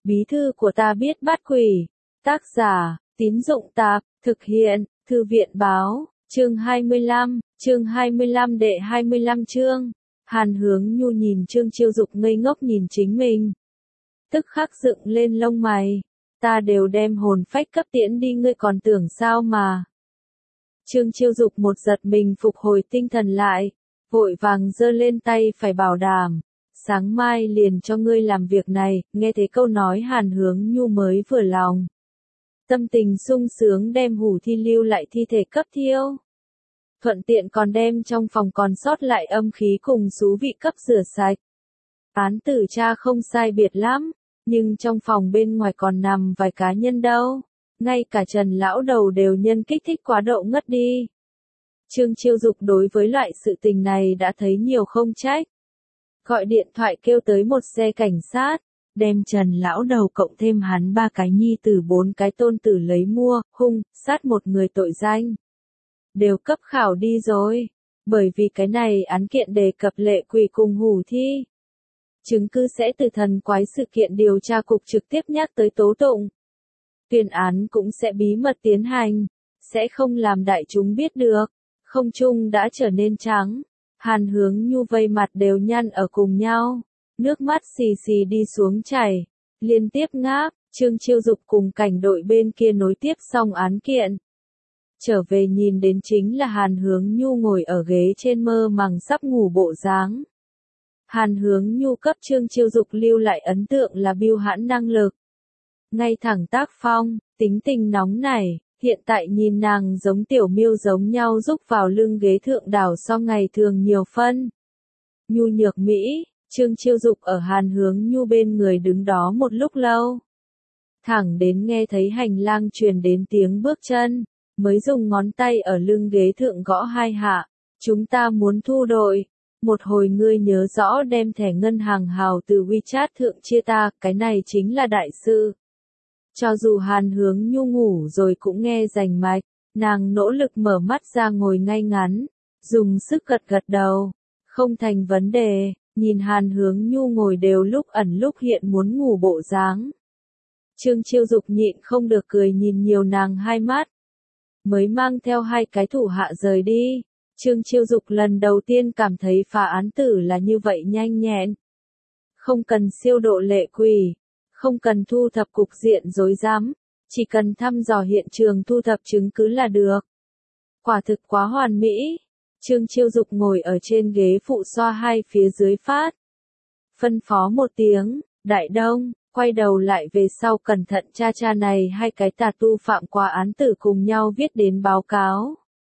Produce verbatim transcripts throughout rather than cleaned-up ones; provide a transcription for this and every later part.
Bí thư của ta biết bắt quỷ. Tác giả, Tín Dụng Tạp, thực hiện, Thư viện Báo, chương hai mươi lăm, chương hai mươi lăm đệ hai mươi lăm chương. Hàn Hướng Nhu nhìn Trương Chiêu Dục ngây ngốc nhìn chính mình. Tức khắc dựng lên lông mày. Ta đều đem hồn phách cấp tiễn đi ngươi còn tưởng sao mà. Trương Chiêu Dục một giật mình phục hồi tinh thần lại, vội vàng giơ lên tay phải bảo đảm. Sáng mai liền cho ngươi làm việc này, nghe thấy câu nói Hàn Hướng Nhu mới vừa lòng. Tâm tình sung sướng đem hủ thi lưu lại thi thể cấp thiêu. Thuận tiện còn đem trong phòng còn sót lại âm khí cùng xú vị cấp rửa sạch. Án tử tra không sai biệt lắm, nhưng trong phòng bên ngoài còn nằm vài cá nhân đâu. Ngay cả Trần lão đầu đều nhân kích thích quá độ ngất đi. Trương Chiêu Dục đối với loại sự tình này đã thấy nhiều không trách. Gọi điện thoại kêu tới một xe cảnh sát, đem Trần lão đầu cộng thêm hắn ba cái nhi tử bốn cái tôn tử lấy mua, hung, sát một người tội danh. Đều cấp khảo đi rồi, bởi vì cái này án kiện đề cập lệ quỷ cùng hủ thi. Chứng cứ sẽ từ thần quái sự kiện điều tra cục trực tiếp nhắc tới tố tụng. Tuyên án cũng sẽ bí mật tiến hành, sẽ không làm đại chúng biết được. Không trung đã trở nên trắng, Hàn Hướng Nhu vây mặt đều nhăn ở cùng nhau, nước mắt xì xì đi xuống chảy, liên tiếp ngáp. Trương Chiêu Dục cùng cảnh đội bên kia nối tiếp xong án kiện. Trở về nhìn đến chính là Hàn Hướng Nhu ngồi ở ghế trên mơ màng sắp ngủ bộ dáng. Hàn Hướng Nhu cấp Trương Chiêu Dục lưu lại ấn tượng là biêu hãn năng lực. Ngay thẳng tác phong, tính tình nóng nảy, hiện tại nhìn nàng giống tiểu miêu giống nhau rúc vào lưng ghế thượng đảo so ngày thường nhiều phân. Nhu nhược Mỹ, Trương Chiêu Dục ở Hàn Hướng Nhu bên người đứng đó một lúc lâu. Thẳng đến nghe thấy hành lang truyền đến tiếng bước chân, mới dùng ngón tay ở lưng ghế thượng gõ hai hạ. Chúng ta muốn thu đội. Một hồi ngươi nhớ rõ đem thẻ ngân hàng hào từ WeChat thượng chia ta, cái này chính là đại sự. Cho dù Hàn Hướng Nhu ngủ rồi cũng nghe rành mạch, nàng nỗ lực mở mắt ra ngồi ngay ngắn, dùng sức gật gật đầu. Không thành vấn đề, nhìn Hàn Hướng Nhu ngồi đều lúc ẩn lúc hiện muốn ngủ bộ dáng. Trương Chiêu Dục nhịn không được cười nhìn nhiều nàng hai mắt. Mới mang theo hai cái thủ hạ rời đi. Trương Chiêu Dục lần đầu tiên cảm thấy phá án tử là như vậy nhanh nhẹn. Không cần siêu độ lệ quỷ, không cần thu thập cục diện rối rắm, chỉ cần thăm dò hiện trường thu thập chứng cứ là được. Quả thực quá hoàn mỹ. Trương Chiêu Dục ngồi ở trên ghế phụ xoa hai phía dưới phát. Phân phó một tiếng, Đại Đông, quay đầu lại về sau cẩn thận cha cha này hai cái tà tu phạm qua án tử cùng nhau viết đến báo cáo.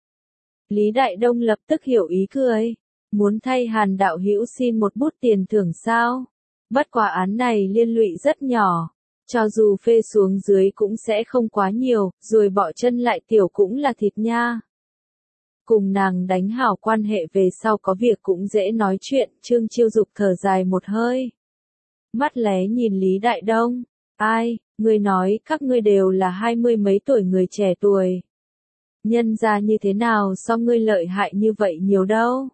Lý Đại Đông lập tức hiểu ý cười, muốn thay Hàn đạo hữu xin một bút tiền thưởng sao? Bất quá án này liên lụy rất nhỏ, cho dù phê xuống dưới cũng sẽ không quá nhiều, rồi bỏ chân lại tiểu cũng là thịt nha. Cùng nàng đánh hảo quan hệ về sau có việc cũng dễ nói chuyện, Trương Chiêu Dục thở dài một hơi. Mắt lé nhìn Lý Đại Đông, ai, ngươi nói các ngươi đều là hai mươi mấy tuổi người trẻ tuổi. Nhân ra như thế nào so ngươi lợi hại như vậy nhiều đâu.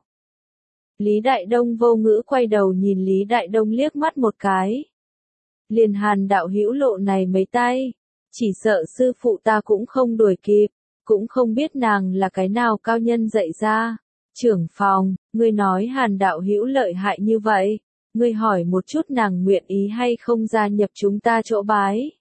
Lý Đại Đông vô ngữ quay đầu nhìn Lý Đại Đông liếc mắt một cái. Liền Hàn đạo hữu lộ này mấy tay, chỉ sợ sư phụ ta cũng không đuổi kịp, cũng không biết nàng là cái nào cao nhân dạy ra. Trưởng phòng, ngươi nói Hàn đạo hữu lợi hại như vậy, ngươi hỏi một chút nàng nguyện ý hay không gia nhập chúng ta chỗ bái.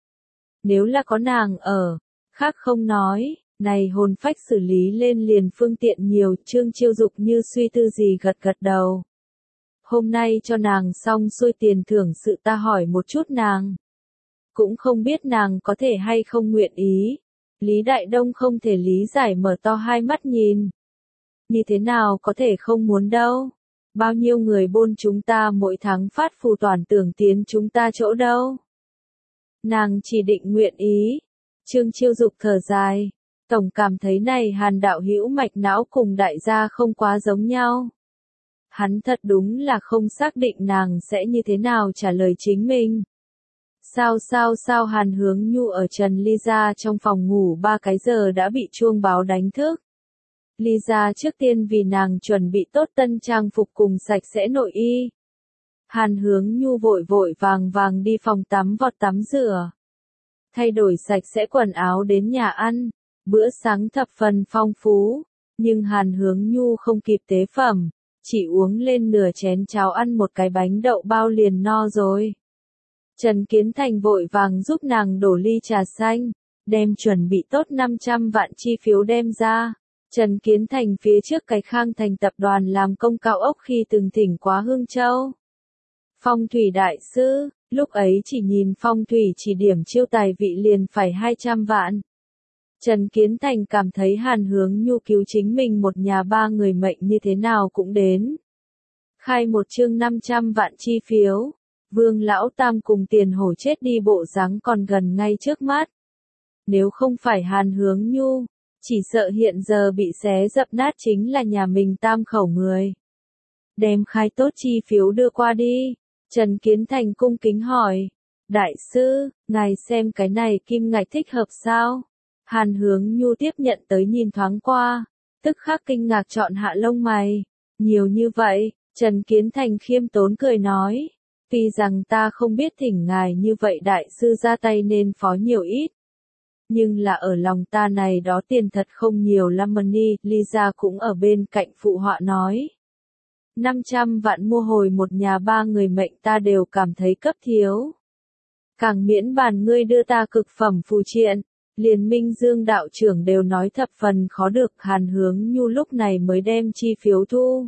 Nếu là có nàng ở, khác không nói. Này hồn phách xử lý lên liền phương tiện nhiều, Trương Chiêu Dục như suy tư gì gật gật đầu. Hôm nay cho nàng xong xuôi tiền thưởng sự ta hỏi một chút nàng. Cũng không biết nàng có thể hay không nguyện ý. Lý Đại Đông không thể lý giải mở to hai mắt nhìn. Như thế nào có thể không muốn đâu. Bao nhiêu người bôn chúng ta mỗi tháng phát phù toàn tưởng tiến chúng ta chỗ đâu. Nàng chỉ định nguyện ý. Trương Chiêu Dục thở dài. Tổng cảm thấy này Hàn đạo hữu mạch não cùng đại gia không quá giống nhau. Hắn thật đúng là không xác định nàng sẽ như thế nào trả lời chính mình. Sao sao sao Hàn Hướng Nhu ở Trần Ly Gia trong phòng ngủ ba cái giờ đã bị chuông báo đánh thức. Ly Gia trước tiên vì nàng chuẩn bị tốt tân trang phục cùng sạch sẽ nội y. Hàn Hướng Nhu vội vội vàng vàng đi phòng tắm vọt tắm rửa. Thay đổi sạch sẽ quần áo đến nhà ăn. Bữa sáng thập phần phong phú. Nhưng Hàn Hướng Nhu không kịp tế phẩm. Chỉ uống lên nửa chén cháo ăn một cái bánh đậu bao liền no rồi. Trần Kiến Thành vội vàng giúp nàng đổ ly trà xanh. Đem chuẩn bị tốt năm trăm vạn chi phiếu đem ra. Trần Kiến Thành phía trước cái Khang Thành tập đoàn làm công cao ốc khi từng thỉnh quá Hương Châu. Phong thủy đại sư, lúc ấy chỉ nhìn phong thủy chỉ điểm chiêu tài vị liền phải hai trăm vạn. Trần Kiến Thành cảm thấy Hàn Hướng Nhu cứu chính mình một nhà ba người mệnh như thế nào cũng đến. Khai một chương năm trăm vạn chi phiếu, Vương Lão Tam cùng tiền hổ chết đi bộ dáng còn gần ngay trước mắt. Nếu không phải Hàn Hướng Nhu, chỉ sợ hiện giờ bị xé dập nát chính là nhà mình tam khẩu người. Đem khai tốt chi phiếu đưa qua đi. Trần Kiến Thành cung kính hỏi. Đại sư, ngài xem cái này kim ngạch thích hợp sao? Hàn Hướng Nhu tiếp nhận tới nhìn thoáng qua. Tức khắc kinh ngạc chọn hạ lông mày. Nhiều như vậy, Trần Kiến Thành khiêm tốn cười nói. Tuy rằng ta không biết thỉnh ngài như vậy đại sư ra tay nên phó nhiều ít. Nhưng là ở lòng ta này đó tiền thật không nhiều lắm money, Lisa cũng ở bên cạnh phụ họa nói. năm trăm vạn mua hồi một nhà ba người mệnh ta đều cảm thấy cấp thiếu. Càng miễn bàn ngươi đưa ta cực phẩm phù triện, liền Minh Dương đạo trưởng đều nói thập phần khó được. Hàn Hướng Nhu lúc này mới đem chi phiếu thu.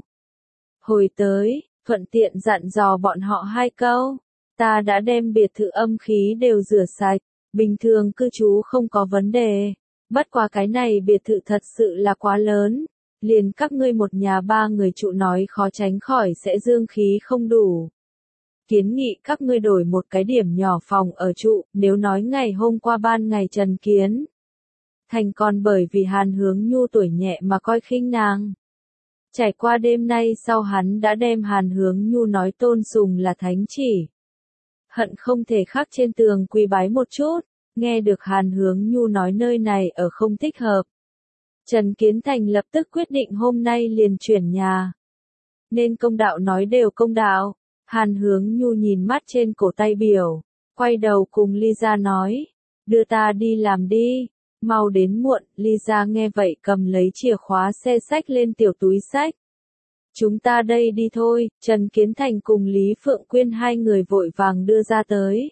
Hồi tới, thuận tiện dặn dò bọn họ hai câu, ta đã đem biệt thự âm khí đều rửa sạch. Bình thường cư trú không có vấn đề, bất quá cái này biệt thự thật sự là quá lớn, liền các ngươi một nhà ba người trụ nói khó tránh khỏi sẽ dương khí không đủ. Kiến nghị các ngươi đổi một cái điểm nhỏ phòng ở trụ, nếu nói ngày hôm qua ban ngày Trần Kiến Thành còn bởi vì Hàn Hướng Nhu tuổi nhẹ mà coi khinh nàng. Trải qua đêm nay sau hắn đã đem Hàn Hướng Nhu nói tôn sùng là thánh chỉ. Hận không thể khắc trên tường quỳ bái một chút, nghe được Hàn Hướng Nhu nói nơi này ở không thích hợp. Trần Kiến Thành lập tức quyết định hôm nay liền chuyển nhà. Nên công đạo nói đều công đạo, Hàn Hướng Nhu nhìn mắt trên cổ tay biểu, quay đầu cùng Lisa nói, đưa ta đi làm đi, mau đến muộn. Lisa nghe vậy cầm lấy chìa khóa xe xách lên tiểu túi xách. Chúng ta đây đi thôi. Trần Kiến Thành cùng Lý Phượng Quyên hai người vội vàng đưa ra tới.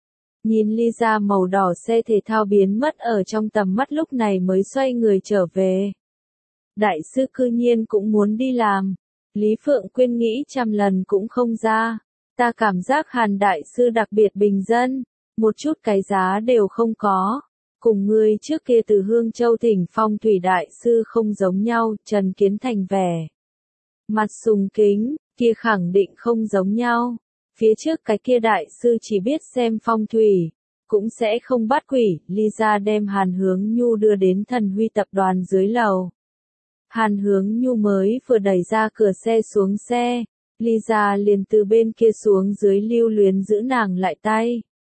Nhìn Lisa màu đỏ xe thể thao biến mất ở trong tầm mắt lúc này mới xoay người trở về. Đại sư cư nhiên cũng muốn đi làm. Lý Phượng Quyên nghĩ trăm lần cũng không ra. Ta cảm giác Hàn đại sư đặc biệt bình dân, một chút cái giá đều không có. Cùng ngươi trước kia từ Hương Châu thỉnh phong thủy đại sư không giống nhau. Trần Kiến Thành vẻ mặt sùng kính, kia khẳng định không giống nhau. Phía trước cái kia đại sư chỉ biết xem phong thủy, cũng sẽ không bắt quỷ. Lisa đem Hàn Hướng Nhu đưa đến Thần Huy tập đoàn dưới lầu. Hàn Hướng Nhu mới vừa đẩy ra cửa xe xuống xe, Lisa liền từ bên kia xuống dưới lưu luyến giữ nàng lại tay.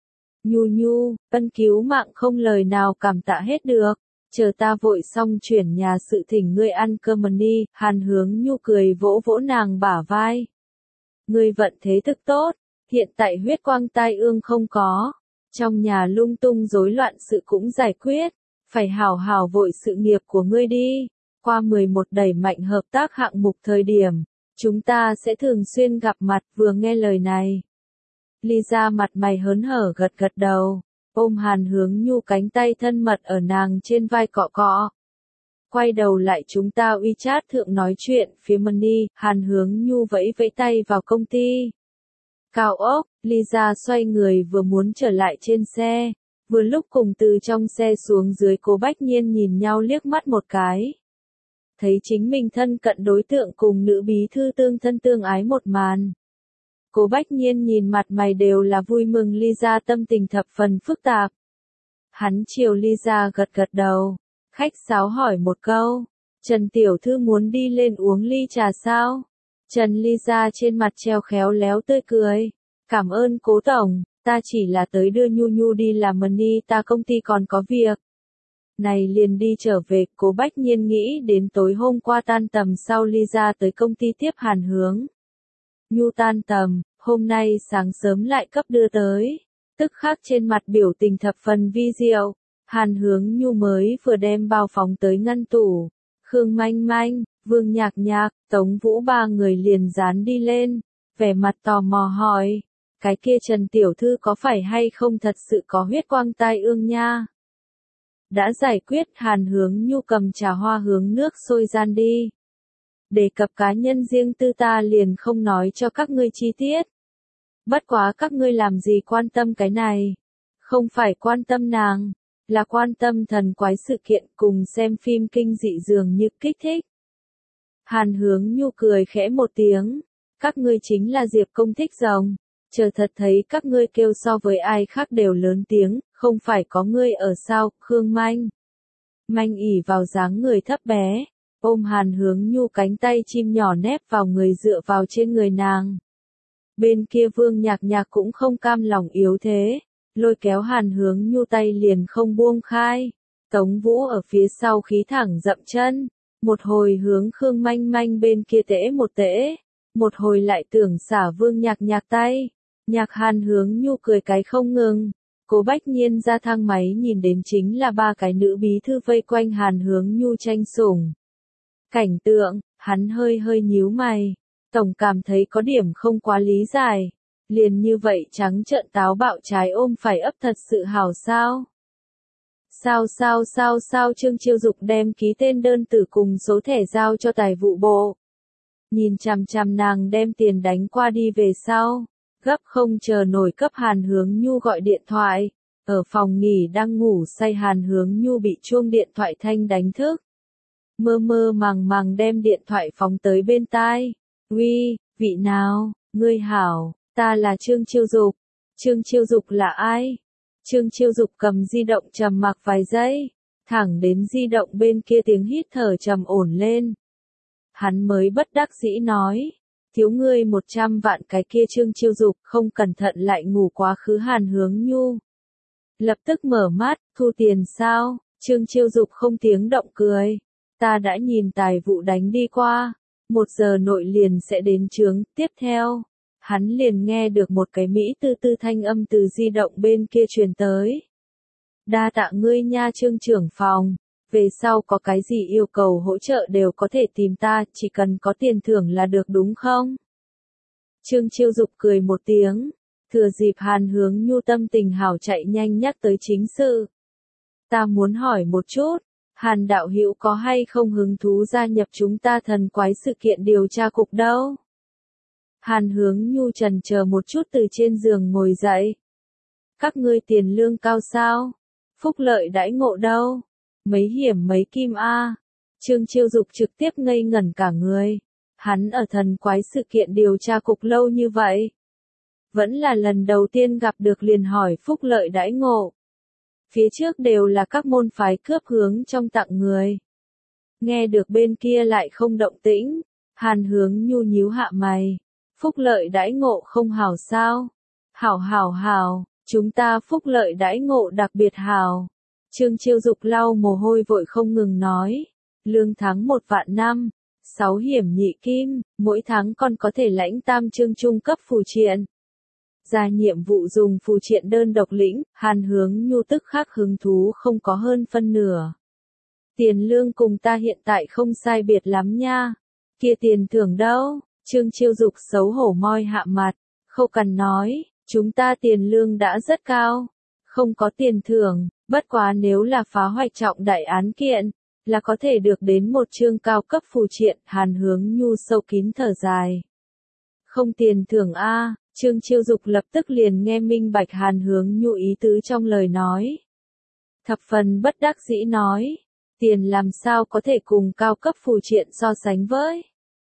Nhu Nhu, ân cứu mạng không lời nào cảm tạ hết được. Chờ ta vội xong chuyển nhà sự thỉnh ngươi ăn cơm đi. Hàn Hướng Nhu cười vỗ vỗ nàng bả vai. Ngươi vận thế thực tốt, hiện tại huyết quang tai ương không có. Trong nhà lung tung rối loạn sự cũng giải quyết. Phải hảo hảo vội sự nghiệp của ngươi đi. Qua mười một đẩy mạnh hợp tác hạng mục thời điểm, chúng ta sẽ thường xuyên gặp mặt. Vừa nghe lời này, Lisa mặt mày hớn hở gật gật đầu, ôm Hàn Hướng Nhu cánh tay thân mật ở nàng trên vai cọ cọ. Quay đầu lại chúng ta WeChat thượng nói chuyện. Phía Money, Hàn Hướng Nhu vẫy vẫy tay vào công ty cao ốc. Lisa xoay người vừa muốn trở lại trên xe, vừa lúc cùng từ trong xe xuống dưới Cố Bách Nhiên nhìn nhau liếc mắt một cái. Thấy chính mình thân cận đối tượng cùng nữ bí thư tương thân tương ái một màn. Cố Bách Nhiên nhìn mặt mày đều là vui mừng. Lisa tâm tình thập phần phức tạp. Hắn chiều Lisa gật gật đầu, khách sáo hỏi một câu, Trần tiểu thư muốn đi lên uống ly trà sao? Trần Lisa trên mặt treo khéo léo tươi cười, cảm ơn Cố tổng, ta chỉ là tới đưa Nhu Nhu đi làm money, ta công ty còn có việc. Này liền đi trở về. Cố Bách Nhiên nghĩ đến tối hôm qua tan tầm sau Lisa tới công ty tiếp Hàn Hướng Nhu tan tầm, hôm nay sáng sớm lại cấp đưa tới, tức khắc trên mặt biểu tình thập phần vi diệu. Hàn Hướng Nhu mới vừa đem bao phóng tới ngăn tủ, Khương Manh Manh, Vương Nhạc Nhạc, Tống Vũ ba người liền dán đi lên, vẻ mặt tò mò hỏi, cái kia Trần Tiểu Thư có phải hay không thật sự có huyết quang tai ương nha? Đã giải quyết. Hàn Hướng Nhu cầm trà hoa hướng nước sôi gian đi. Đề cập cá nhân riêng tư ta liền không nói cho các ngươi chi tiết. Bất quá các ngươi làm gì quan tâm cái này? Không phải quan tâm nàng, là quan tâm thần quái sự kiện cùng xem phim kinh dị dường như kích thích. Hàn Hướng Nhu cười khẽ một tiếng, các ngươi chính là Diệp Công thích rồng, chờ thật thấy các ngươi kêu so với ai khác đều lớn tiếng, không phải có ngươi ở sao? Khương Manh Manh ỉ vào dáng người thấp bé, ôm Hàn Hướng Nhu cánh tay chim nhỏ nép vào người dựa vào trên người nàng. Bên kia Vương Nhạc Nhạc cũng không cam lòng yếu thế, lôi kéo Hàn Hướng Nhu tay liền không buông khai. Tống Vũ ở phía sau khí thẳng dậm chân, một hồi hướng Khương Manh Manh bên kia tễ một tễ, một hồi lại tưởng xả Vương Nhạc Nhạc tay. Nhạc Hàn Hướng Nhu cười cái không ngừng. Cố Bách Nhiên ra thang máy nhìn đến chính là ba cái nữ bí thư vây quanh Hàn Hướng Nhu tranh sủng. Cảnh tượng, hắn hơi hơi nhíu mày, tổng cảm thấy có điểm không quá lý giải. Liền như vậy trắng trợn táo bạo trái ôm phải ấp thật sự hảo sao? Sao sao sao sao Trương Chiêu Dục đem ký tên đơn tử cùng số thẻ giao cho tài vụ bộ. Nhìn chằm chằm nàng đem tiền đánh qua đi về sau, gấp không chờ nổi cấp Hàn Hướng Nhu gọi điện thoại. Ở phòng nghỉ đang ngủ say Hàn Hướng Nhu bị chuông điện thoại thanh đánh thức. Mơ mơ màng màng đem điện thoại phóng tới bên tai. Uy, vị nào, ngươi hảo, ta là Trương Chiêu Dục. Trương Chiêu Dục là ai? Trương Chiêu Dục cầm di động trầm mặc vài giây, thẳng đến di động bên kia tiếng hít thở trầm ổn lên. Hắn mới bất đắc dĩ nói, thiếu ngươi một trăm vạn. Cái kia Trương Chiêu Dục không cẩn thận lại ngủ quá khứ Hàn Hướng Nhu. Lập tức mở mắt, thu tiền sao? Trương Chiêu Dục không tiếng động cười. Ta đã nhìn tài vụ đánh đi qua, một giờ nội liền sẽ đến chướng. Tiếp theo, hắn liền nghe được một cái mỹ tư tư thanh âm từ di động bên kia truyền tới. Đa tạ ngươi nha Trương trưởng phòng, về sau có cái gì yêu cầu hỗ trợ đều có thể tìm ta, chỉ cần có tiền thưởng là được đúng không? Trương Chiêu Dục cười một tiếng, thừa dịp Hàn Hướng Nhu tâm tình hảo chạy nhanh nhắc tới chính sự. Ta muốn hỏi một chút, Hàn đạo hữu có hay không hứng thú gia nhập chúng ta thần quái sự kiện điều tra cục đâu? Hàn Hướng Nhu chần chờ một chút từ trên giường ngồi dậy. Các ngươi tiền lương cao sao? Phúc lợi đãi ngộ đâu? Mấy hiểm mấy kim a? Trương Chiêu Dục trực tiếp ngây ngẩn cả người. Hắn ở thần quái sự kiện điều tra cục lâu như vậy, vẫn là lần đầu tiên gặp được liền hỏi phúc lợi đãi ngộ. Phía trước đều là các môn phái cướp hướng trong tặng người. Nghe được bên kia lại không động tĩnh, Hàn Hướng Nhu nhíu hạ mày. Phúc lợi đãi ngộ không hảo sao? Hảo hảo hảo, chúng ta phúc lợi đãi ngộ đặc biệt hảo. Trương Chiêu Dục lau mồ hôi vội không ngừng nói. Lương tháng một vạn năm, sáu hiểm nhị kim, mỗi tháng còn có thể lãnh tam chương trung cấp phù triện. Ra nhiệm vụ dùng phù triện đơn độc lĩnh, Hàn Hướng Nhu tức khắc hứng thú không có hơn phân nửa. Tiền lương cùng ta hiện tại không sai biệt lắm nha. Kia tiền thưởng đâu? Trương Chiêu Dục xấu hổ moi hạ mặt, Khâu Cằn nói, chúng ta tiền lương đã rất cao, không có tiền thưởng, bất quá nếu là phá hoại trọng đại án kiện, là có thể được đến một chương cao cấp phù triện. Hàn Hướng Nhu sâu kín thở dài. Không tiền thưởng a? Trương Chiêu Dục lập tức liền nghe minh bạch Hàn Hướng Nhu ý tứ trong lời nói. Thập phần bất đắc dĩ nói, tiền làm sao có thể cùng cao cấp phù triện so sánh với.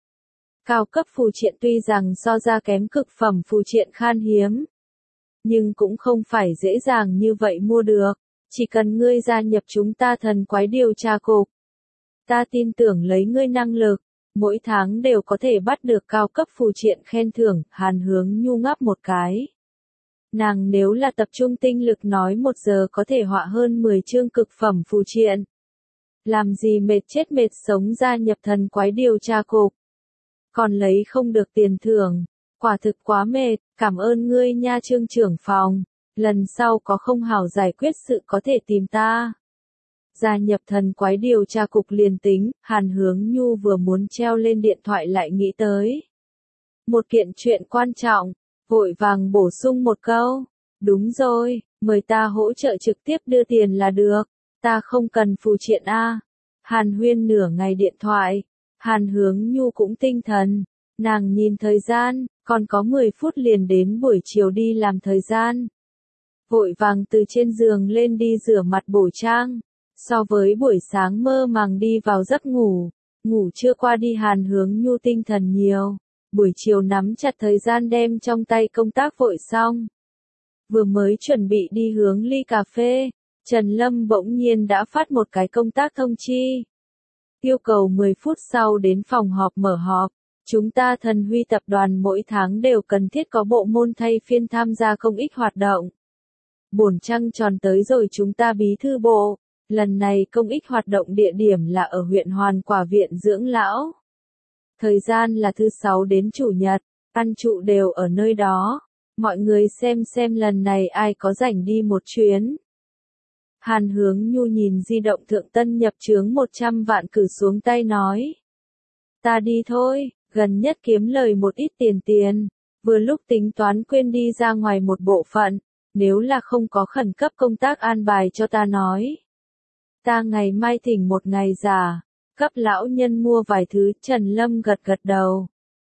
Cao cấp phù triện tuy rằng so ra kém cực phẩm phù triện khan hiếm, nhưng cũng không phải dễ dàng như vậy mua được. Chỉ cần ngươi gia nhập chúng ta thần quái điều tra cục, ta tin tưởng lấy ngươi năng lực, mỗi tháng đều có thể bắt được cao cấp phù triện khen thưởng. Hàn Hướng Nhu ngáp một cái. Nàng nếu là tập trung tinh lực nói một giờ có thể họa hơn mười chương cực phẩm phù triện. Làm gì mệt chết mệt sống gia nhập thần quái điều tra cục. Còn lấy không được tiền thưởng. Quả thực quá mệt, cảm ơn ngươi nha Trương trưởng phòng, lần sau có không hảo giải quyết sự có thể tìm ta. Gia nhập thần quái điều tra cục liền tính, Hàn Hướng Nhu vừa muốn treo lên điện thoại lại nghĩ tới một kiện chuyện quan trọng, vội vàng bổ sung một câu. Đúng rồi, mời ta hỗ trợ trực tiếp đưa tiền là được, ta không cần phụ triện a. Hàn Huyên nửa ngày điện thoại, Hàn Hướng Nhu cũng tinh thần, nàng nhìn thời gian, còn có mười phút liền đến buổi chiều đi làm thời gian. Vội vàng từ trên giường lên đi rửa mặt bổ trang, so với buổi sáng mơ màng đi vào giấc ngủ, ngủ chưa qua đi Hàn Hướng Nhu tinh thần nhiều, buổi chiều nắm chặt thời gian đem trong tay công tác vội xong. Vừa mới chuẩn bị đi hướng ly cà phê, Trần Lâm bỗng nhiên đã phát một cái công tác thông chi. Yêu cầu mười phút sau đến phòng họp mở họp, chúng ta Thần Huy tập đoàn mỗi tháng đều cần thiết có bộ môn thay phiên tham gia công ích hoạt động. Bổn trăng tròn tới rồi chúng ta bí thư bộ, lần này công ích hoạt động địa điểm là ở huyện Hoàn Quả viện dưỡng lão. Thời gian là thứ sáu đến chủ nhật, ăn trụ đều ở nơi đó. Mọi người xem xem lần này ai có rảnh đi một chuyến. Hàn Hướng Nhu nhìn di động thượng tân nhập chướng một trăm vạn cử xuống tay nói. Ta đi thôi, gần nhất kiếm lời một ít tiền tiền, vừa lúc tính toán quên đi ra ngoài một bộ phận, nếu là không có khẩn cấp công tác an bài cho ta nói. Ta ngày mai thỉnh một ngày giả, cấp lão nhân mua vài thứ. Trần Lâm gật gật đầu.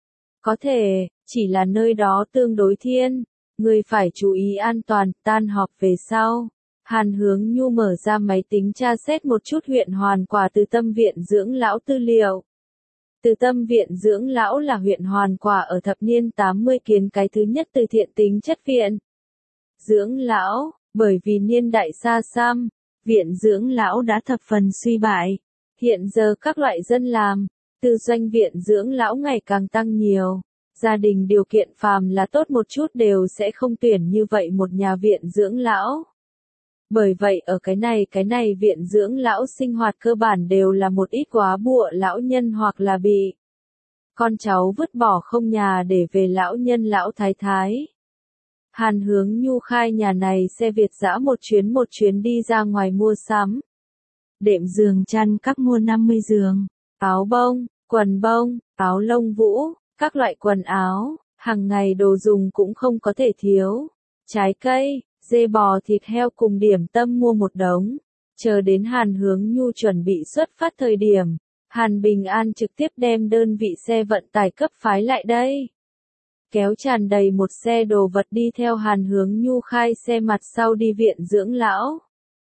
Có thể, chỉ là nơi đó tương đối thiên, người phải chú ý an toàn. Tan họp về sau, Hàn Hướng Nhu mở ra máy tính tra xét một chút huyện Hoàn Quả Từ Tâm viện dưỡng lão tư liệu. Từ Tâm viện dưỡng lão là huyện Hoàn Quả ở thập niên tám mươi kiến cái thứ nhất từ thiện tính chất viện dưỡng lão, bởi vì niên đại xa xăm, viện dưỡng lão đã thập phần suy bại. Hiện giờ các loại dân làm, tư doanh viện dưỡng lão ngày càng tăng nhiều. Gia đình điều kiện phàm là tốt một chút đều sẽ không tuyển như vậy một nhà viện dưỡng lão. Bởi vậy ở cái này cái này viện dưỡng lão sinh hoạt cơ bản đều là một ít quá bụa lão nhân hoặc là bị con cháu vứt bỏ không nhà để về lão nhân lão thái thái. Hàn Hướng Nhu khai nhà này xe Việt dã một chuyến một chuyến đi ra ngoài mua sắm. Đệm giường chăn các mua năm mươi giường, áo bông, quần bông, áo lông vũ, các loại quần áo, hàng ngày đồ dùng cũng không có thể thiếu. Trái cây, dê bò thịt heo cùng điểm tâm mua một đống. Chờ đến Hàn Hướng Nhu chuẩn bị xuất phát thời điểm, Hàn Bình An trực tiếp đem đơn vị xe vận tải cấp phái lại đây. Kéo tràn đầy một xe đồ vật đi theo Hàn Hướng Nhu khai xe mặt sau đi viện dưỡng lão.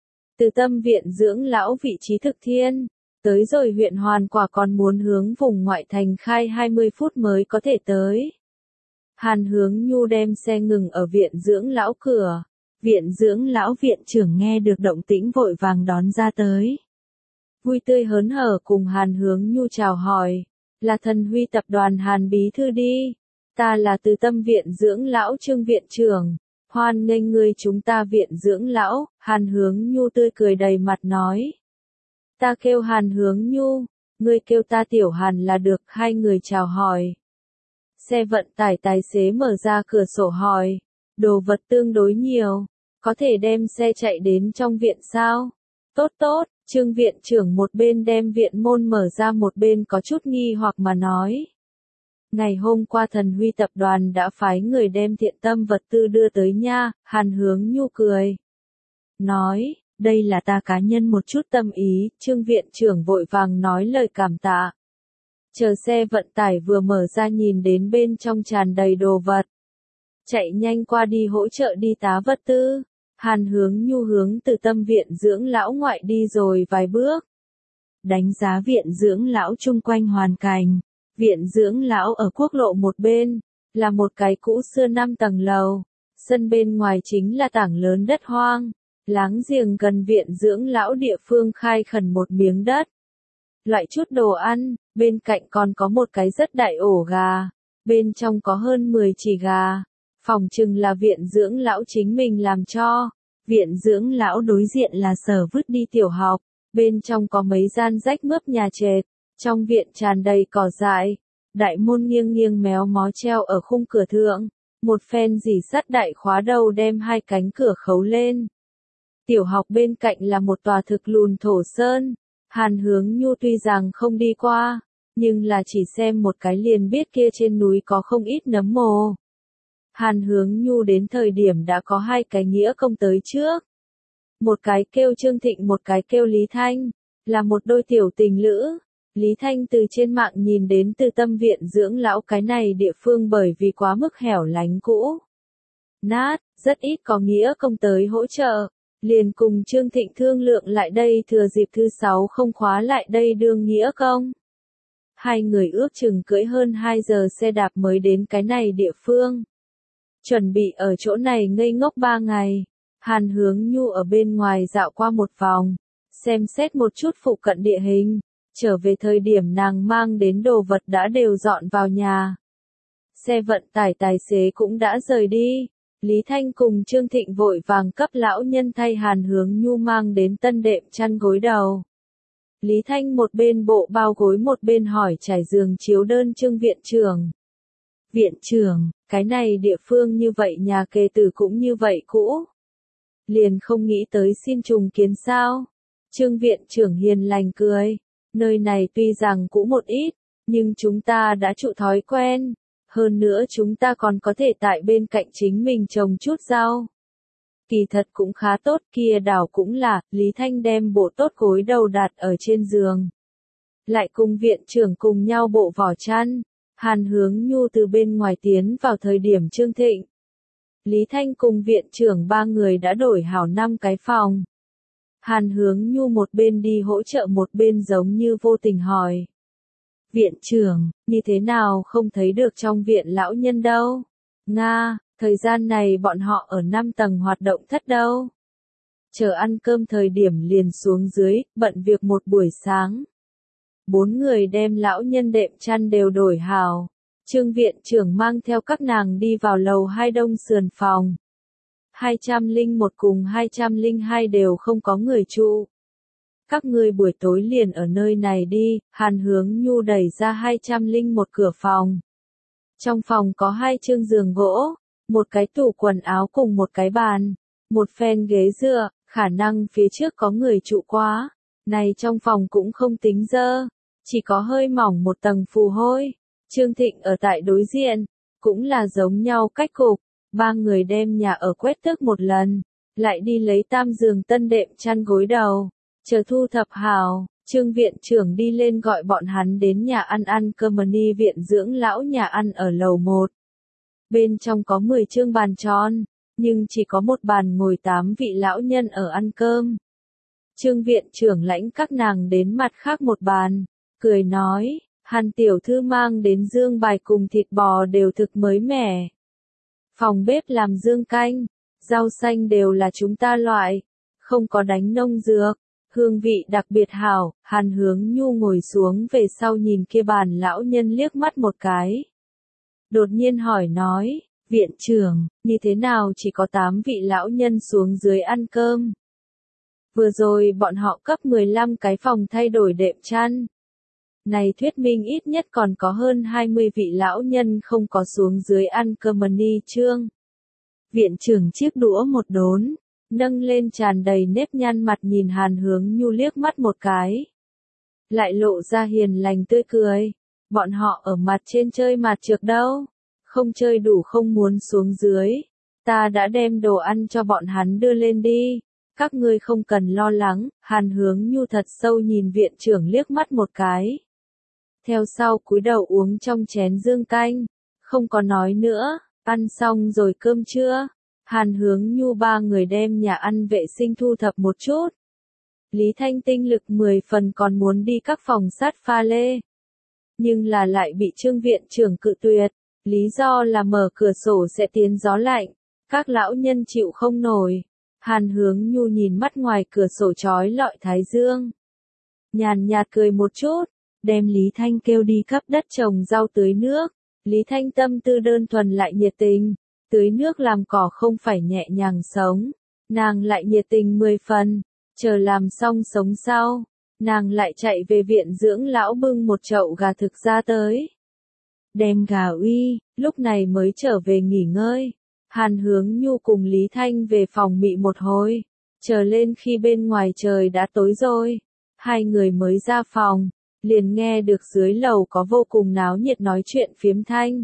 Từ Tâm viện dưỡng lão vị trí thực thiên, tới rồi huyện Hoàn Quả còn muốn hướng vùng ngoại thành khai hai mươi phút mới có thể tới. Hàn Hướng Nhu đem xe ngừng ở viện dưỡng lão cửa, viện dưỡng lão viện trưởng nghe được động tĩnh vội vàng đón ra tới. Vui tươi hớn hở cùng Hàn Hướng Nhu chào hỏi, là Thần Huy tập đoàn Hàn bí thư đi, ta là Từ Tâm viện dưỡng lão Trương viện trưởng. Hoan nghênh ngươi chúng ta viện dưỡng lão. Hàn Hướng Nhu tươi cười đầy mặt nói. Ta kêu Hàn Hướng Nhu, ngươi kêu ta Tiểu Hàn là được. Hai người chào hỏi. Xe vận tải tài xế mở ra cửa sổ hỏi, đồ vật tương đối nhiều, có thể đem xe chạy đến trong viện sao? Tốt tốt, Trương viện trưởng một bên đem viện môn mở ra một bên có chút nghi hoặc mà nói. Ngày hôm qua Thần Huy tập đoàn đã phái người đem thiện tâm vật tư đưa tới nha. Hàn Hướng Nhu cười. Nói, đây là ta cá nhân một chút tâm ý. Trương viện trưởng vội vàng nói lời cảm tạ. Chờ xe vận tải vừa mở ra nhìn đến bên trong tràn đầy đồ vật. Chạy nhanh qua đi hỗ trợ đi tá vật tư. Hàn Hướng Nhu hướng Từ Tâm viện dưỡng lão ngoại đi rồi vài bước. Đánh giá viện dưỡng lão chung quanh hoàn cảnh. Viện dưỡng lão ở quốc lộ một bên, là một cái cũ xưa năm tầng lầu, sân bên ngoài chính là tảng lớn đất hoang, láng giềng gần viện dưỡng lão địa phương khai khẩn một miếng đất. Loại chút đồ ăn, bên cạnh còn có một cái rất đại ổ gà, bên trong có hơn mười chỉ gà, phòng chừng là viện dưỡng lão chính mình làm cho. Viện dưỡng lão đối diện là sở vứt đi tiểu học, bên trong có mấy gian rách mướp nhà trệt. Trong viện tràn đầy cỏ dại, đại môn nghiêng nghiêng méo mó treo ở khung cửa thượng, một phen dỉ sắt đại khóa đầu đem hai cánh cửa khấu lên. Tiểu học bên cạnh là một tòa thực lùn thổ sơn, Hàn Hướng Nhu tuy rằng không đi qua, nhưng là chỉ xem một cái liền biết kia trên núi có không ít nấm mồ. Hàn Hướng Nhu đến thời điểm đã có hai cái nghĩa công tới trước. Một cái kêu Trương Thịnh, một cái kêu Lý Thanh, là một đôi tiểu tình lữ. Lý Thanh từ trên mạng nhìn đến từ tâm viện dưỡng lão cái này địa phương bởi vì quá mức hẻo lánh cũ nát, rất ít có nghĩa công tới hỗ trợ. Liền cùng Trương Thịnh thương lượng lại đây thừa dịp thứ sáu không khóa lại đây đương nghĩa công. Hai người ước chừng cưỡi hơn hai giờ xe đạp mới đến cái này địa phương. Chuẩn bị ở chỗ này ngây ngốc ba ngày. Hàn Hướng Nhu ở bên ngoài dạo qua một vòng, xem xét một chút phụ cận địa hình, trở về thời điểm nàng mang đến đồ vật đã đều dọn vào nhà. Xe vận tải tài xế cũng đã rời đi. Lý Thanh cùng Trương Thịnh vội vàng cấp lão nhân thay Hàn Hướng Nhu mang đến tân đệm chăn gối đầu. Lý Thanh một bên bộ bao gối một bên hỏi trải giường chiếu đơn Trương viện trưởng. Viện trưởng, cái này địa phương như vậy nhà kê tử cũng như vậy cũ. Liền không nghĩ tới xin trùng kiến sao. Trương viện trưởng hiền lành cười. Nơi này tuy rằng cũ một ít, nhưng chúng ta đã trụ thói quen. Hơn nữa chúng ta còn có thể tại bên cạnh chính mình trồng chút rau. Kỳ thật cũng khá tốt, kia đảo cũng là, Lý Thanh đem bộ tốt gối đầu đặt ở trên giường. Lại cùng viện trưởng cùng nhau bộ vỏ chăn. Hàn Hướng Nhu từ bên ngoài tiến vào thời điểm Trương Thịnh. Lý Thanh cùng viện trưởng ba người đã đổi hảo năm cái phòng. Hàn Hướng Nhu một bên đi hỗ trợ một bên giống như vô tình hỏi. Viện trưởng, như thế nào không thấy được trong viện lão nhân đâu? Nga, thời gian này bọn họ ở năm tầng hoạt động thất đâu? Chờ ăn cơm thời điểm liền xuống dưới, bận việc một buổi sáng. Bốn người đem lão nhân đệm chăn đều đổi hào. Trương viện trưởng mang theo các nàng đi vào lầu hai đông sườn phòng. hai trăm lẻ một cùng hai trăm lẻ hai đều không có người trụ. Các ngươi buổi tối liền ở nơi này đi. Hàn Hướng Nhu đẩy ra hai trăm lẻ một cửa phòng. Trong phòng có hai chương giường gỗ, một cái tủ quần áo cùng một cái bàn, một phen ghế dựa, khả năng phía trước có người trụ quá. Này trong phòng cũng không tính dơ, chỉ có hơi mỏng một tầng phù hôi. Trương Thịnh ở tại đối diện, cũng là giống nhau cách cục. Ba người đem nhà ở quét tước một lần, lại đi lấy tam giường tân đệm chăn gối đầu. Chờ thu thập hào, Trương viện trưởng đi lên gọi bọn hắn đến nhà ăn ăn cơm ni viện dưỡng lão nhà ăn ở lầu một. Bên trong có mười chương bàn tròn, nhưng chỉ có một bàn ngồi tám vị lão nhân ở ăn cơm. Trương viện trưởng lãnh các nàng đến mặt khác một bàn, cười nói, Hàn tiểu thư mang đến dương bài cùng thịt bò đều thực mới mẻ. Phòng bếp làm dương canh, rau xanh đều là chúng ta loại, không có đánh nông dược, hương vị đặc biệt hảo. Hàn Hướng Nhu ngồi xuống về sau nhìn kia bàn lão nhân liếc mắt một cái. Đột nhiên hỏi nói, viện trưởng, như thế nào chỉ có tám vị lão nhân xuống dưới ăn cơm? Vừa rồi bọn họ cấp mười lăm cái phòng thay đổi đệm chăn. Này thuyết minh ít nhất còn có hơn hai mươi vị lão nhân không có xuống dưới ăn cơm ni trương. Viện trưởng chiếc đũa một đốn, nâng lên tràn đầy nếp nhăn mặt nhìn Hàn Hướng Nhu liếc mắt một cái. Lại lộ ra hiền lành tươi cười. Bọn họ ở mặt trên chơi mặt trược đâu. Không chơi đủ không muốn xuống dưới. Ta đã đem đồ ăn cho bọn hắn đưa lên đi. Các ngươi không cần lo lắng. Hàn Hướng Nhu thật sâu nhìn viện trưởng liếc mắt một cái. Theo sau cúi đầu uống trong chén dương canh. Không có nói nữa. Ăn xong rồi cơm trưa. Hàn Hướng Nhu ba người đem nhà ăn vệ sinh thu thập một chút. Lý Thanh tinh lực mười phần còn muốn đi các phòng sát pha lê. Nhưng là lại bị Trương viện trưởng cự tuyệt. Lý do là mở cửa sổ sẽ tiến gió lạnh. Các lão nhân chịu không nổi. Hàn Hướng Nhu nhìn mắt ngoài cửa sổ chói lọi thái dương. Nhàn nhạt cười một chút. Đem Lý Thanh kêu đi cấp đất trồng rau tưới nước. Lý Thanh tâm tư đơn thuần lại nhiệt tình. Tưới nước làm cỏ không phải nhẹ nhàng sống. Nàng lại nhiệt tình mười phần. Chờ làm xong sống sau. Nàng lại chạy về viện dưỡng lão bưng một chậu gà thực ra tới. đem gà uy, lúc này mới trở về nghỉ ngơi. Hàn Hướng Nhu cùng Lý Thanh về phòng mị một hồi, chờ lên khi bên ngoài trời đã tối rồi, hai người mới ra phòng, liền nghe được dưới lầu có vô cùng náo nhiệt nói chuyện phiếm thanh.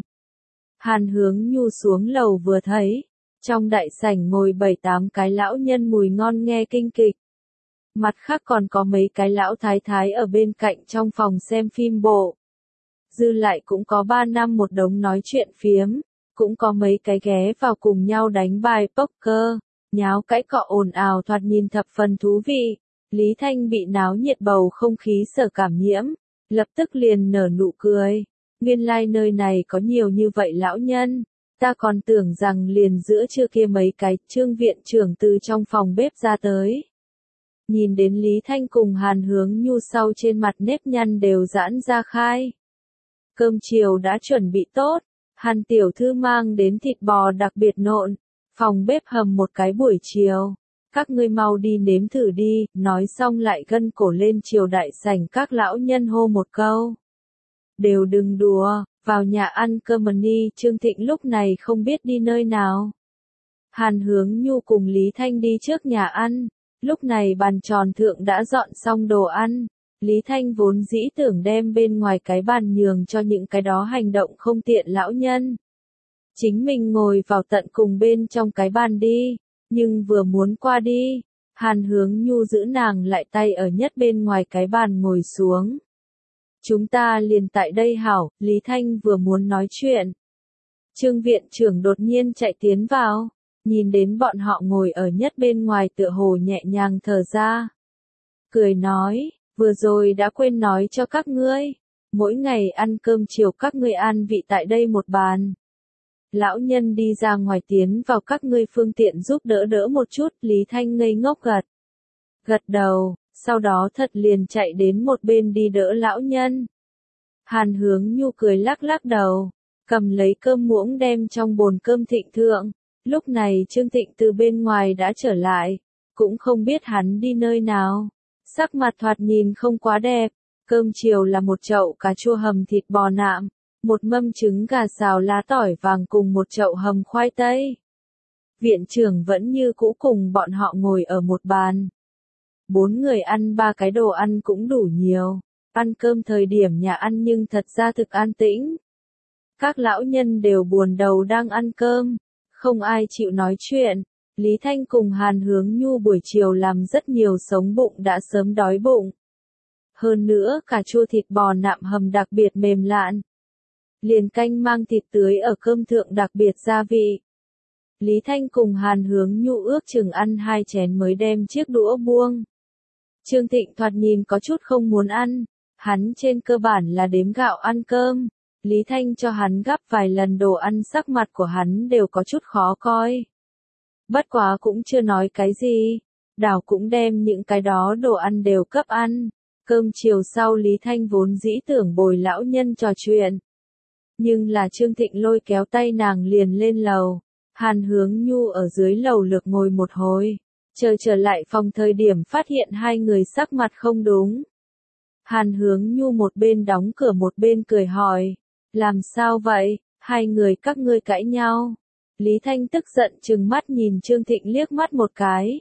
Hàn Hướng Nhu xuống lầu vừa thấy, trong đại sảnh ngồi bảy tám cái lão nhân mùi ngon nghe kinh kịch. Mặt khác còn có mấy cái lão thái thái ở bên cạnh trong phòng xem phim bộ. Dư lại cũng có ba năm một đống nói chuyện phiếm, cũng có mấy cái ghé vào cùng nhau đánh bài poker, nháo cãi cọ ồn ào thoạt nhìn thập phần thú vị. Lý Thanh bị náo nhiệt bầu không khí sở cảm nhiễm, lập tức liền nở nụ cười. Nguyên lai nơi này có nhiều như vậy lão nhân, ta còn tưởng rằng liền giữa trưa kia mấy cái Trương viện trưởng từ trong phòng bếp ra tới. Nhìn đến Lý Thanh cùng Hàn Hướng Nhu sau trên mặt nếp nhăn đều giãn ra khai. Cơm chiều đã chuẩn bị tốt, Hàn tiểu thư mang đến thịt bò đặc biệt nộn, phòng bếp hầm một cái buổi chiều. Các ngươi mau đi nếm thử đi, nói xong lại gân cổ lên chiều đại sảnh các lão nhân hô một câu. Đều đừng đùa, vào nhà ăn cơm đi. Trương Thịnh lúc này không biết đi nơi nào. Hàn Hướng Nhu cùng Lý Thanh đi trước nhà ăn, lúc này bàn tròn thượng đã dọn xong đồ ăn. Lý Thanh vốn dĩ tưởng đem bên ngoài cái bàn nhường cho những cái đó hành động không tiện lão nhân. Chính mình ngồi vào tận cùng bên trong cái bàn đi, nhưng vừa muốn qua đi, Hàn Hướng Nhu giữ nàng lại tay ở nhất bên ngoài cái bàn ngồi xuống. Chúng ta liền tại đây hảo, Lý Thanh vừa muốn nói chuyện. Trương viện trưởng đột nhiên chạy tiến vào, nhìn đến bọn họ ngồi ở nhất bên ngoài tựa hồ nhẹ nhàng thở ra. Cười nói, vừa rồi đã quên nói cho các ngươi, mỗi ngày ăn cơm chiều các ngươi ăn vị tại đây một bàn. Lão nhân đi ra ngoài tiến vào các ngươi phương tiện giúp đỡ đỡ một chút. Lý Thanh ngây ngốc gật. Gật đầu, sau đó thật liền chạy đến một bên đi đỡ lão nhân. Hàn Hướng Nhu cười lắc lắc đầu, cầm lấy cơm muỗng đem trong bồn cơm thịnh thượng. Lúc này Trương Thịnh từ bên ngoài đã trở lại, cũng không biết hắn đi nơi nào. Sắc mặt thoạt nhìn không quá đẹp, cơm chiều là một chậu cà chua hầm thịt bò nạm, một mâm trứng gà xào lá tỏi vàng cùng một chậu hầm khoai tây. Viện trưởng vẫn như cũ cùng bọn họ ngồi ở một bàn. Bốn người ăn ba cái đồ ăn cũng đủ nhiều, ăn cơm thời điểm nhà ăn nhưng thật ra thực an tĩnh. Các lão nhân đều buồn đầu đang ăn cơm, không ai chịu nói chuyện. Lý Thanh cùng Hàn Hướng Nhu buổi chiều làm rất nhiều sống bụng đã sớm đói bụng. Hơn nữa cà chua thịt bò nạm hầm đặc biệt mềm lạn. Liền canh mang thịt tưới ở cơm thượng đặc biệt gia vị. Lý Thanh cùng Hàn Hướng Nhu ước chừng ăn hai chén mới đem chiếc đũa buông. Trương Thịnh thoạt nhìn có chút không muốn ăn, hắn trên cơ bản là đếm gạo ăn cơm. Lý Thanh cho hắn gắp vài lần đồ ăn sắc mặt của hắn đều có chút khó coi. Bất quá cũng chưa nói cái gì, đảo cũng đem những cái đó đồ ăn đều cấp ăn. Cơm chiều sau Lý Thanh vốn dĩ tưởng bồi lão nhân trò chuyện. Nhưng là Trương Thịnh lôi kéo tay nàng liền lên lầu. Hàn Hướng Nhu ở dưới lầu lược ngồi một hồi. Chờ trở lại phòng thời điểm phát hiện hai người sắc mặt không đúng. Hàn Hướng Nhu một bên đóng cửa một bên cười hỏi. Làm sao vậy, hai người các ngươi cãi nhau? Lý Thanh tức giận trừng mắt nhìn Trương Thịnh liếc mắt một cái.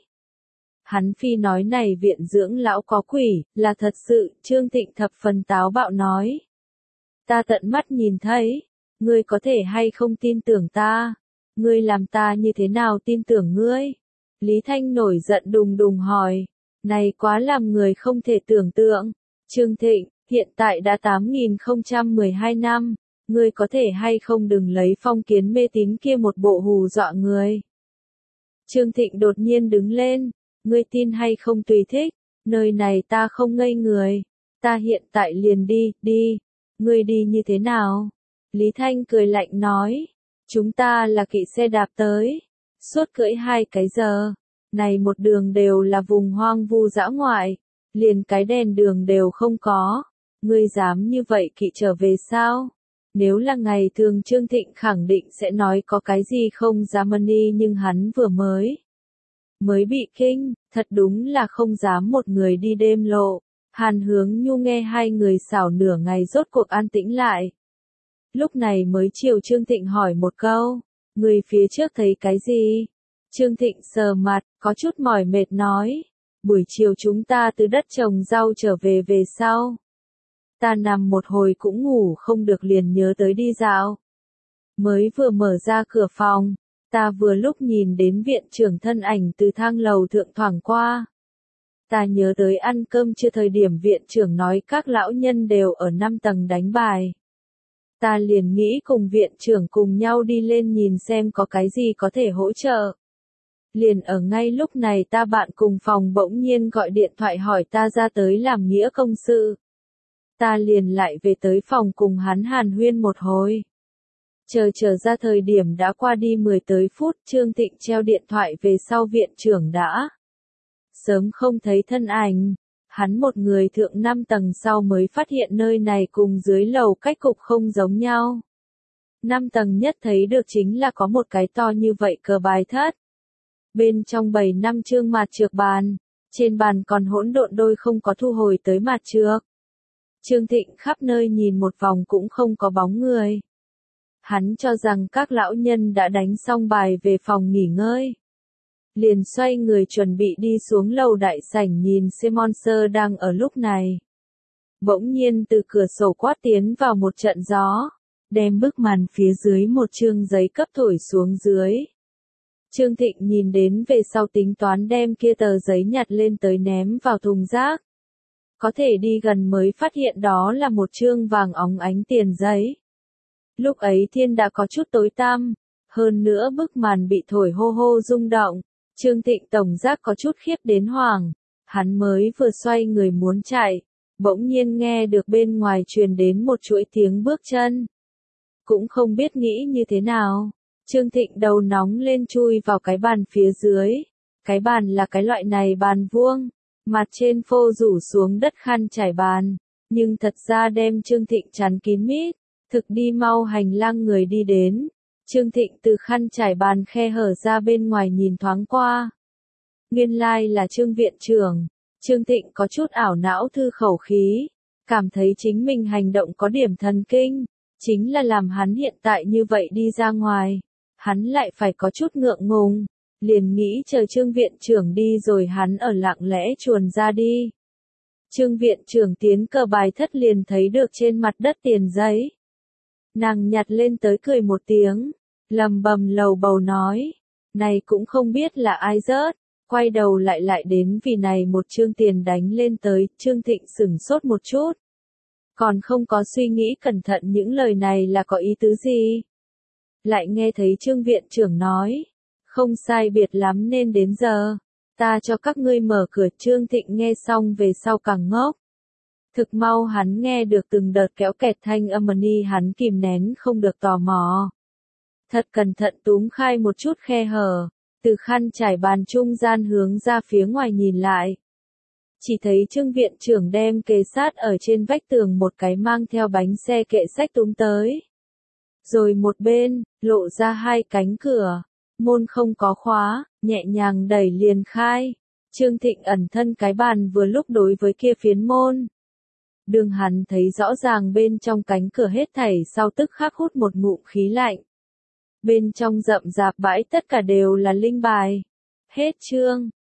Hắn phi nói này viện dưỡng lão có quỷ, là thật sự. Trương Thịnh thập phần táo bạo nói. Ta tận mắt nhìn thấy, ngươi có thể hay không tin tưởng ta? Ngươi làm ta như thế nào tin tưởng ngươi? Lý Thanh nổi giận đùng đùng hỏi. Này quá làm người không thể tưởng tượng. Trương Thịnh, hiện tại đã tám nghìn không trăm mười hai năm, ngươi có thể hay không đừng lấy phong kiến mê tín kia một bộ hù dọa người. Trương Thịnh đột nhiên đứng lên, ngươi tin hay không tùy thích, nơi này ta không ngây người, ta hiện tại liền đi, đi, ngươi đi như thế nào? Lý Thanh cười lạnh nói, chúng ta là kỵ xe đạp tới, suốt cưỡi hai cái giờ, này một đường đều là vùng hoang vu dã ngoại, liền cái đèn đường đều không có, ngươi dám như vậy kỵ trở về sao? Nếu là ngày thường Trương Thịnh khẳng định sẽ nói có cái gì không dám đi, nhưng hắn vừa mới mới bị kinh, thật đúng là không dám một người đi đêm lộ. Hàn Hướng Nhu nghe hai người xảo nửa ngày rốt cuộc an tĩnh lại. Lúc này mới chiều Trương Thịnh hỏi một câu, người phía trước thấy cái gì? Trương Thịnh sờ mặt, có chút mỏi mệt nói, buổi chiều chúng ta từ đất trồng rau trở về về sau. Ta nằm một hồi cũng ngủ không được liền nhớ tới đi dạo. Mới vừa mở ra cửa phòng, ta vừa lúc nhìn đến viện trưởng thân ảnh từ thang lầu thượng thoảng qua. Ta nhớ tới ăn cơm chưa thời điểm viện trưởng nói các lão nhân đều ở năm tầng đánh bài. Ta liền nghĩ cùng viện trưởng cùng nhau đi lên nhìn xem có cái gì có thể hỗ trợ. Liền ở ngay lúc này ta bạn cùng phòng bỗng nhiên gọi điện thoại hỏi ta ra tới làm nghĩa công sự. Ta liền lại về tới phòng cùng hắn hàn huyên một hồi. Chờ chờ ra thời điểm đã qua đi mười tới phút, Trương Thịnh treo điện thoại về sau viện trưởng đã. Sớm không thấy thân ảnh, hắn một người thượng năm tầng sau mới phát hiện nơi này cùng dưới lầu cách cục không giống nhau. Năm tầng nhất thấy được chính là có một cái to như vậy cờ bài thất. Bên trong bày năm chương mạt trược bàn, trên bàn còn hỗn độn đôi không có thu hồi tới mạt trược. Trương Thịnh khắp nơi nhìn một vòng cũng không có bóng người. Hắn cho rằng các lão nhân đã đánh xong bài về phòng nghỉ ngơi. Liền xoay người chuẩn bị đi xuống lầu đại sảnh nhìn Simon Sơ đang ở lúc này. Bỗng nhiên từ cửa sổ quát tiến vào một trận gió, đem bức màn phía dưới một chương giấy cấp thổi xuống dưới. Trương Thịnh nhìn đến về sau tính toán đem kia tờ giấy nhặt lên tới ném vào thùng rác. Có thể đi gần mới phát hiện đó là một chương vàng óng ánh tiền giấy. Lúc ấy thiên đã có chút tối tăm, hơn nữa bức màn bị thổi hô hô rung động. Trương Thịnh tổng giác có chút khiếp đến hoảng, hắn mới vừa xoay người muốn chạy, bỗng nhiên nghe được bên ngoài truyền đến một chuỗi tiếng bước chân. Cũng không biết nghĩ như thế nào, Trương Thịnh đầu nóng lên chui vào cái bàn phía dưới. Cái bàn là cái loại này bàn vuông, mặt trên phô rủ xuống đất khăn trải bàn, nhưng thật ra đem Trương Thịnh chắn kín mít, thực đi mau hành lang người đi đến. Trương Thịnh từ khăn trải bàn khe hở ra bên ngoài nhìn thoáng qua. Nguyên lai là Trương viện trưởng. Trương Thịnh có chút ảo não thư khẩu khí, cảm thấy chính mình hành động có điểm thần kinh, chính là làm hắn hiện tại như vậy đi ra ngoài, hắn lại phải có chút ngượng ngùng, liền nghĩ chờ Trương viện trưởng đi rồi hắn ở lặng lẽ chuồn ra đi. Trương viện trưởng tiến cờ bài thất liền thấy được trên mặt đất tiền giấy. Nàng nhặt lên tới cười một tiếng, lầm bầm lầu bầu nói, này cũng không biết là ai rớt, quay đầu lại lại đến vì này một chương tiền đánh lên tới. Trương Thịnh sửng sốt một chút, còn không có suy nghĩ cẩn thận những lời này là có ý tứ gì. Lại nghe thấy Trương viện trưởng nói, không sai biệt lắm nên đến giờ, ta cho các ngươi mở cửa. Trương Thịnh nghe xong về sau càng ngốc. Thực mau hắn nghe được từng đợt kéo kẹt thanh âm ni, hắn kìm nén không được tò mò. Thật cẩn thận túm khai một chút khe hở, từ khăn trải bàn trung gian hướng ra phía ngoài nhìn lại. Chỉ thấy Trương viện trưởng đem kề sát ở trên vách tường một cái mang theo bánh xe kệ sách túm tới. Rồi một bên, lộ ra hai cánh cửa, môn không có khóa, nhẹ nhàng đẩy liền khai. Trương Thịnh ẩn thân cái bàn vừa lúc đối với kia phiến môn. Đường hắn thấy rõ ràng bên trong cánh cửa hết thảy sau tức khắc hút một ngụm khí lạnh. Bên trong rậm rạp bãi tất cả đều là linh bài. Hết chương.